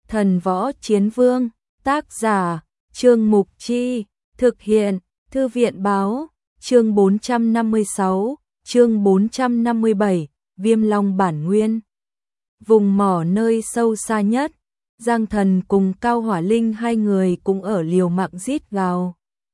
Thần Võ Chiến Vương, tác giả, Trương Mục Chi, thực hiện, Thư viện Báo, chương 456, chương 457, Viêm Long bản nguyên. Vùng mỏ nơi sâu xa nhất, Giang Thần cùng Cao Hỏa Linh hai người cũng ở liều mạng rít gào.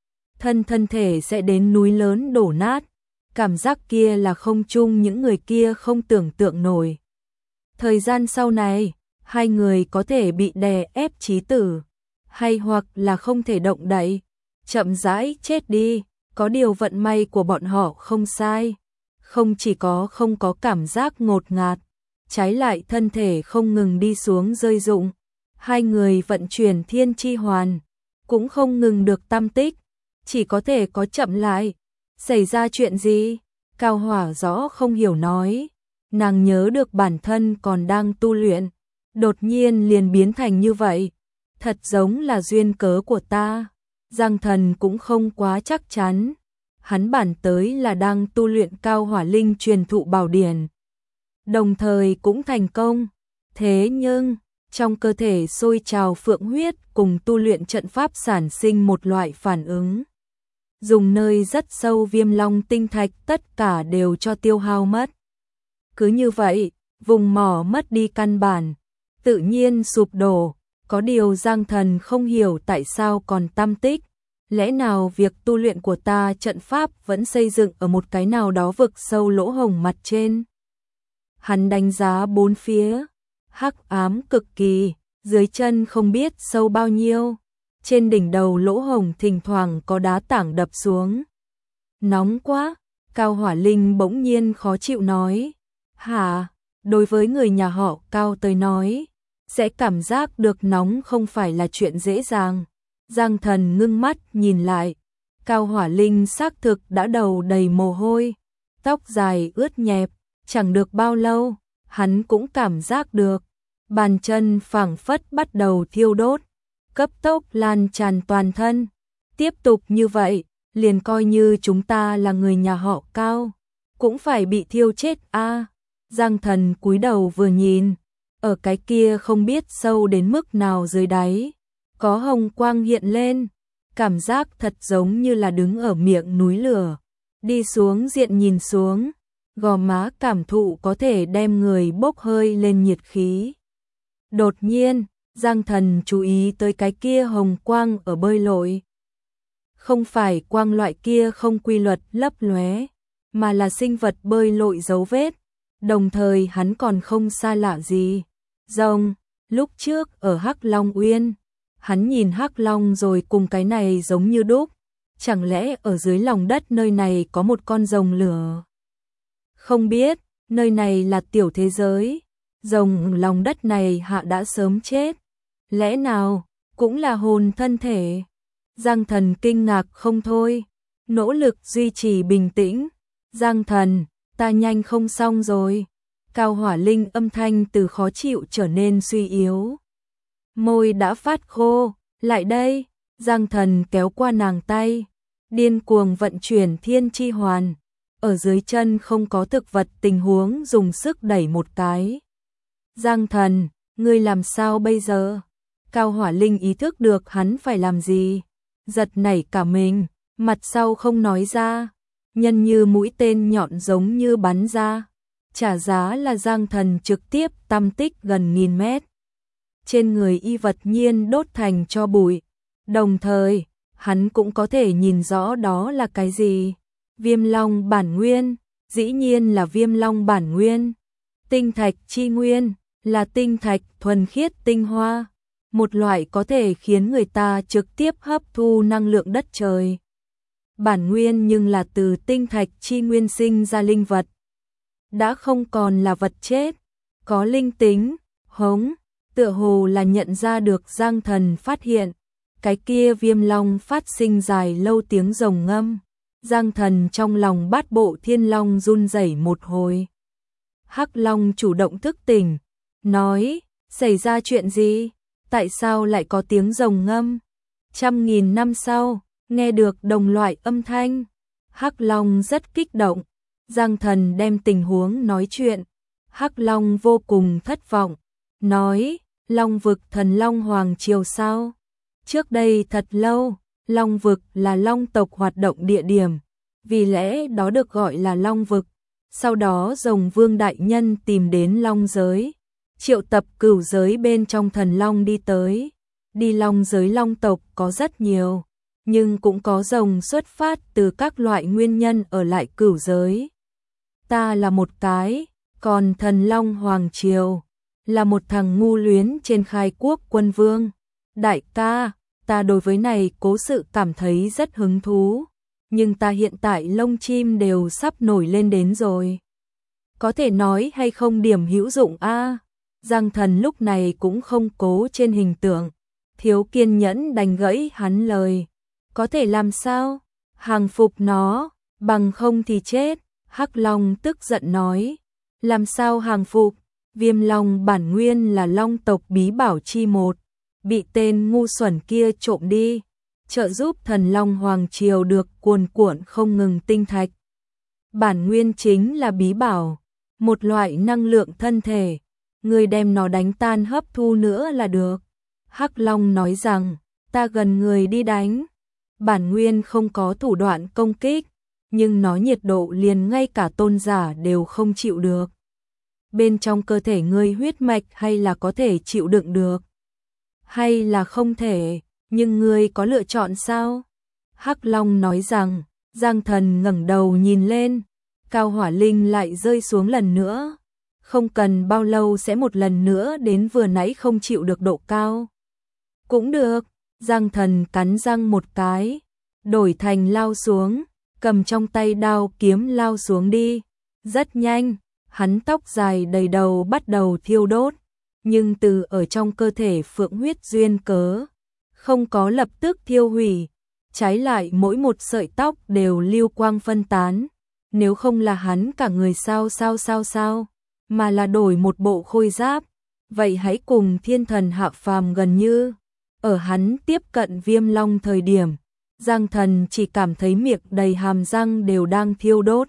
Thân thể sẽ đến núi lớn đổ nát, cảm giác kia là không chung những người kia không tưởng tượng nổi. Thời gian sau này, hai người có thể bị đè ép chí tử, hay hoặc là không thể động đậy, chậm rãi chết đi, có điều vận may của bọn họ không sai. Không chỉ không có cảm giác ngột ngạt, trái lại thân thể không ngừng đi xuống rơi rụng. Hai người vận chuyển thiên chi hoàn, cũng không ngừng được tam tích, chỉ có thể có chậm lại. Xảy ra chuyện gì? Cao Hỏa rõ không hiểu nói. Nàng nhớ được bản thân còn đang tu luyện, đột nhiên liền biến thành như vậy. Thật giống là duyên cớ của ta. Giang Thần cũng không quá chắc chắn. Hắn bản tới là đang tu luyện Cao Hỏa Linh truyền thụ bảo điển, đồng thời cũng thành công. Thế nhưng, trong cơ thể sôi trào phượng huyết cùng tu luyện trận pháp sản sinh một loại phản ứng. Dùng nơi rất sâu Viêm Long tinh thạch tất cả đều cho tiêu hao mất. Cứ như vậy, vùng mỏ mất đi căn bản, tự nhiên sụp đổ. Có điều Giang Thần không hiểu tại sao còn tam tích. Lẽ nào việc tu luyện của ta trận pháp vẫn xây dựng ở một cái nào đó vực sâu lỗ hổng mặt trên? Hắn đánh giá bốn phía, hắc ám cực kỳ, dưới chân không biết sâu bao nhiêu. Trên đỉnh đầu lỗ hổng thỉnh thoảng có đá tảng đập xuống. Nóng quá, Cao Hỏa Linh bỗng nhiên khó chịu nói. Hả, đối với người nhà họ Cao tới nói, sẽ cảm giác được nóng không phải là chuyện dễ dàng. Giang Thần ngưng mắt nhìn lại, Cao Hỏa Linh xác thực đã đầu đầy mồ hôi, tóc dài ướt nhẹp, chẳng được bao lâu, hắn cũng cảm giác được, bàn chân phảng phất bắt đầu thiêu đốt, cấp tốc lan tràn toàn thân. Tiếp tục như vậy, liền coi như chúng ta là người nhà họ Cao, cũng phải bị thiêu chết a. Giang Thần cúi đầu vừa nhìn, ở cái kia không biết sâu đến mức nào dưới đáy, có hồng quang hiện lên, cảm giác thật giống như là đứng ở miệng núi lửa, đi xuống diện nhìn xuống, gò má cảm thụ có thể đem người bốc hơi lên nhiệt khí. Đột nhiên, Giang Thần chú ý tới cái kia hồng quang ở bơi lội. Không phải quang loại kia không quy luật lấp lóe, mà là sinh vật bơi lội dấu vết. Đồng thời hắn còn không xa lạ gì. Rồng, lúc trước ở Hắc Long Uyên, hắn nhìn Hắc Long rồi cùng cái này giống như đúc. Chẳng lẽ ở dưới lòng đất nơi này có một con rồng lửa? Không biết, nơi này là tiểu thế giới. Rồng lòng đất này hạ đã sớm chết. Lẽ nào, cũng là hồn thân thể? Giang Thần kinh ngạc không thôi, nỗ lực duy trì bình tĩnh. Giang Thần, ta nhanh không xong rồi. Cao Hỏa Linh âm thanh từ khó chịu trở nên suy yếu. Môi đã phát khô, lại đây. Giang Thần kéo qua nàng tay, điên cuồng vận chuyển thiên chi hoàn. Ở dưới chân không có thực vật tình huống dùng sức đẩy một cái. Giang Thần, ngươi làm sao bây giờ? Cao Hỏa Linh ý thức được hắn phải làm gì, giật nảy cả mình, mặt sau không nói ra, nhân như mũi tên nhọn giống như bắn ra. Trả giá là Giang Thần trực tiếp tam tích gần 1000 mét. Trên người y vật nhiên đốt thành tro bụi. Đồng thời, hắn cũng có thể nhìn rõ đó là cái gì. Viêm Long bản nguyên, dĩ nhiên là Viêm Long bản nguyên. Tinh thạch chi nguyên, là tinh thạch thuần khiết tinh hoa. Một loại có thể khiến người ta trực tiếp hấp thu năng lượng đất trời. Bản nguyên nhưng là từ tinh thạch chi nguyên sinh ra linh vật. Đã không còn là vật chết, có linh tính, hống, tựa hồ là nhận ra được Giang Thần phát hiện. Cái kia Viêm Long phát sinh dài lâu tiếng rồng ngâm. Giang Thần trong lòng bát bộ thiên long run rẩy một hồi. Hắc Long chủ động thức tỉnh, nói, xảy ra chuyện gì? Tại sao lại có tiếng rồng ngâm? 100.000 năm sau, nghe được đồng loại âm thanh. Hắc Long rất kích động. Giang Thần đem tình huống nói chuyện. Hắc Long vô cùng thất vọng, nói, Long vực thần Long Hoàng Triều sao? Trước đây thật lâu, Long vực là Long tộc hoạt động địa điểm, vì lẽ đó được gọi là Long vực. Sau đó Rồng Vương Đại Nhân tìm đến Long giới, triệu tập cửu giới bên trong thần Long đi tới. Đi Long giới Long tộc có rất nhiều, nhưng cũng có rồng xuất phát từ các loại nguyên nhân ở lại cửu giới. Ta là một cái, còn thần Long Hoàng Triều là một thằng ngu luyến trên khai quốc quân vương. Đại ca, ta đối với này cố sự cảm thấy rất hứng thú, nhưng ta hiện tại lông chim đều sắp nổi lên đến rồi. Có thể nói hay không điểm hữu dụng a? Giang Thần lúc này cũng không cố trên hình tượng, thiếu kiên nhẫn đành gãy hắn lời. Có thể làm sao? Hàng phục nó, bằng không thì chết. Hắc Long tức giận nói. Làm sao hàng phục? Viêm Long bản nguyên là Long tộc bí bảo chi một, bị tên ngu xuẩn kia trộm đi, trợ giúp thần Long Hoàng Triều được cuồn cuộn không ngừng tinh thạch. Bản nguyên chính là bí bảo, một loại năng lượng thân thể, người đem nó đánh tan hấp thu nữa là được. Hắc Long nói rằng, ta gần người đi đánh. Bản nguyên không có thủ đoạn công kích, nhưng nó nhiệt độ liền ngay cả tôn giả đều không chịu được. Bên trong cơ thể ngươi huyết mạch hay là có thể chịu đựng được, hay là không thể, nhưng ngươi có lựa chọn sao? Hắc Long nói rằng. Giang Thần ngẩng đầu nhìn lên, Cao Hỏa Linh lại rơi xuống lần nữa. Không cần bao lâu sẽ một lần nữa đến vừa nãy không chịu được độ cao. Cũng được, Giang Thần cắn răng một cái, đổi thành lao xuống, cầm trong tay đao kiếm lao xuống đi. Rất nhanh, hắn tóc dài đầy đầu bắt đầu thiêu đốt, nhưng từ ở trong cơ thể phượng huyết duyên cớ, không có lập tức thiêu hủy, trái lại mỗi một sợi tóc đều lưu quang phân tán. Nếu không là hắn cả người sao, mà là đổi một bộ khôi giáp, vậy hãy cùng thiên thần hạ phàm gần như. Ở hắn tiếp cận Viêm Long thời điểm, Giang Thần chỉ cảm thấy miệng đầy hàm răng đều đang thiêu đốt.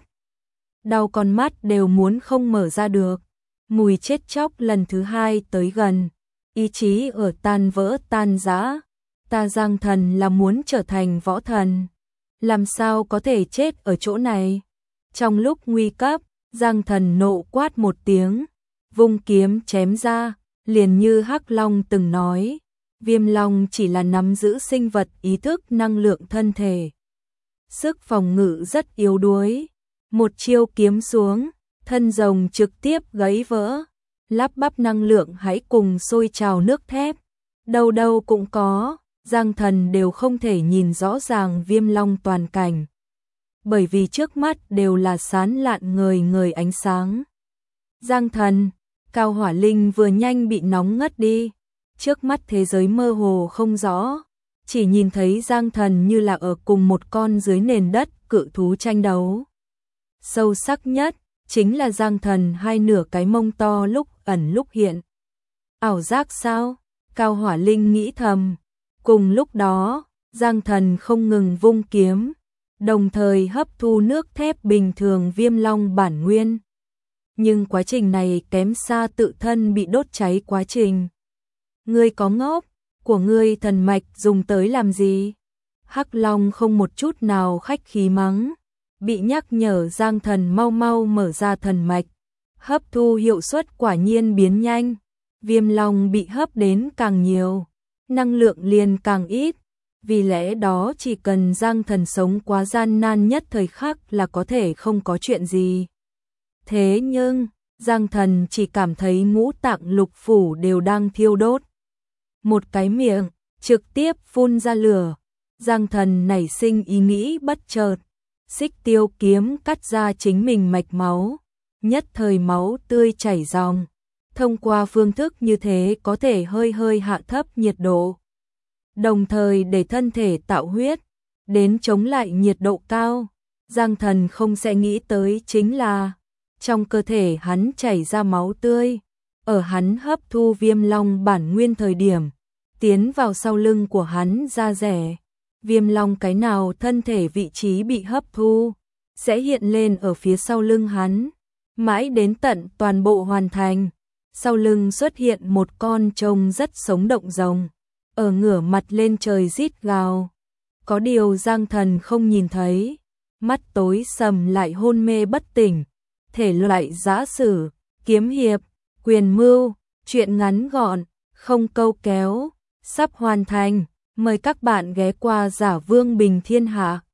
Đau con mắt đều muốn không mở ra được. Mùi chết chóc lần thứ hai tới gần, ý chí ở tan vỡ tan rã. Ta Giang Thần là muốn trở thành võ thần, làm sao có thể chết ở chỗ này? Trong lúc nguy cấp, Giang Thần nộ quát một tiếng, vung kiếm chém ra, liền như Hắc Long từng nói, Viêm Long chỉ là nắm giữ sinh vật ý thức năng lượng thân thể. Sức phòng ngự rất yếu đuối, một chiêu kiếm xuống, thân rồng trực tiếp gãy vỡ, lắp bắp năng lượng hãy cùng sôi trào nước thép, đâu đâu cũng có. Giang Thần đều không thể nhìn rõ ràng Viêm Long toàn cảnh, bởi vì trước mắt đều là sán lạn ngời ngời ánh sáng. Giang Thần, Cao Hỏa Linh vừa nhanh bị nóng ngất đi, trước mắt thế giới mơ hồ không rõ, chỉ nhìn thấy Giang Thần như là ở cùng một con dưới nền đất cự thú tranh đấu. Sâu sắc nhất chính là Giang Thần hai nửa cái mông to lúc ẩn lúc hiện. Ảo giác sao? Cao Hỏa Linh nghĩ thầm. Cùng lúc đó, Giang Thần không ngừng vung kiếm, đồng thời hấp thu nước thép bình thường Viêm Long bản nguyên. Nhưng quá trình này kém xa tự thân bị đốt cháy quá trình. Ngươi có ngốc, của ngươi thần mạch dùng tới làm gì? Hắc Long không một chút nào khách khí mắng, bị nhắc nhở Giang Thần mau mau mở ra thần mạch. Hấp thu hiệu suất quả nhiên biến nhanh, Viêm Long bị hấp đến càng nhiều, năng lượng liền càng ít, vì lẽ đó chỉ cần Giang Thần sống quá gian nan nhất thời khắc là có thể không có chuyện gì. Thế nhưng, Giang Thần chỉ cảm thấy ngũ tạng lục phủ đều đang thiêu đốt. Một cái miệng, trực tiếp phun ra lửa. Giang Thần nảy sinh ý nghĩ bất chợt, xích tiêu kiếm cắt ra chính mình mạch máu, nhất thời máu tươi chảy ròng. Thông qua phương thức như thế có thể hơi hơi hạ thấp nhiệt độ, đồng thời để thân thể tạo huyết, đến chống lại nhiệt độ cao. Giang Thần không sẽ nghĩ tới chính là, trong cơ thể hắn chảy ra máu tươi, ở hắn hấp thu Viêm Long bản nguyên thời điểm, tiến vào sau lưng của hắn da rẻ. Viêm Long cái nào thân thể vị trí bị hấp thu, sẽ hiện lên ở phía sau lưng hắn, mãi đến tận toàn bộ hoàn thành. sau lưng xuất hiện một con trông rất sống động rồng, ở ngửa mặt lên trời rít gào. Có điều Giang Thần không nhìn thấy, mắt tối sầm lại hôn mê bất tỉnh, thể loại giã sử, kiếm hiệp, quyền mưu, truyện ngắn gọn, không câu kéo, sắp hoàn thành, mời các bạn ghé qua Giả Vương Bình Thiên Hạ.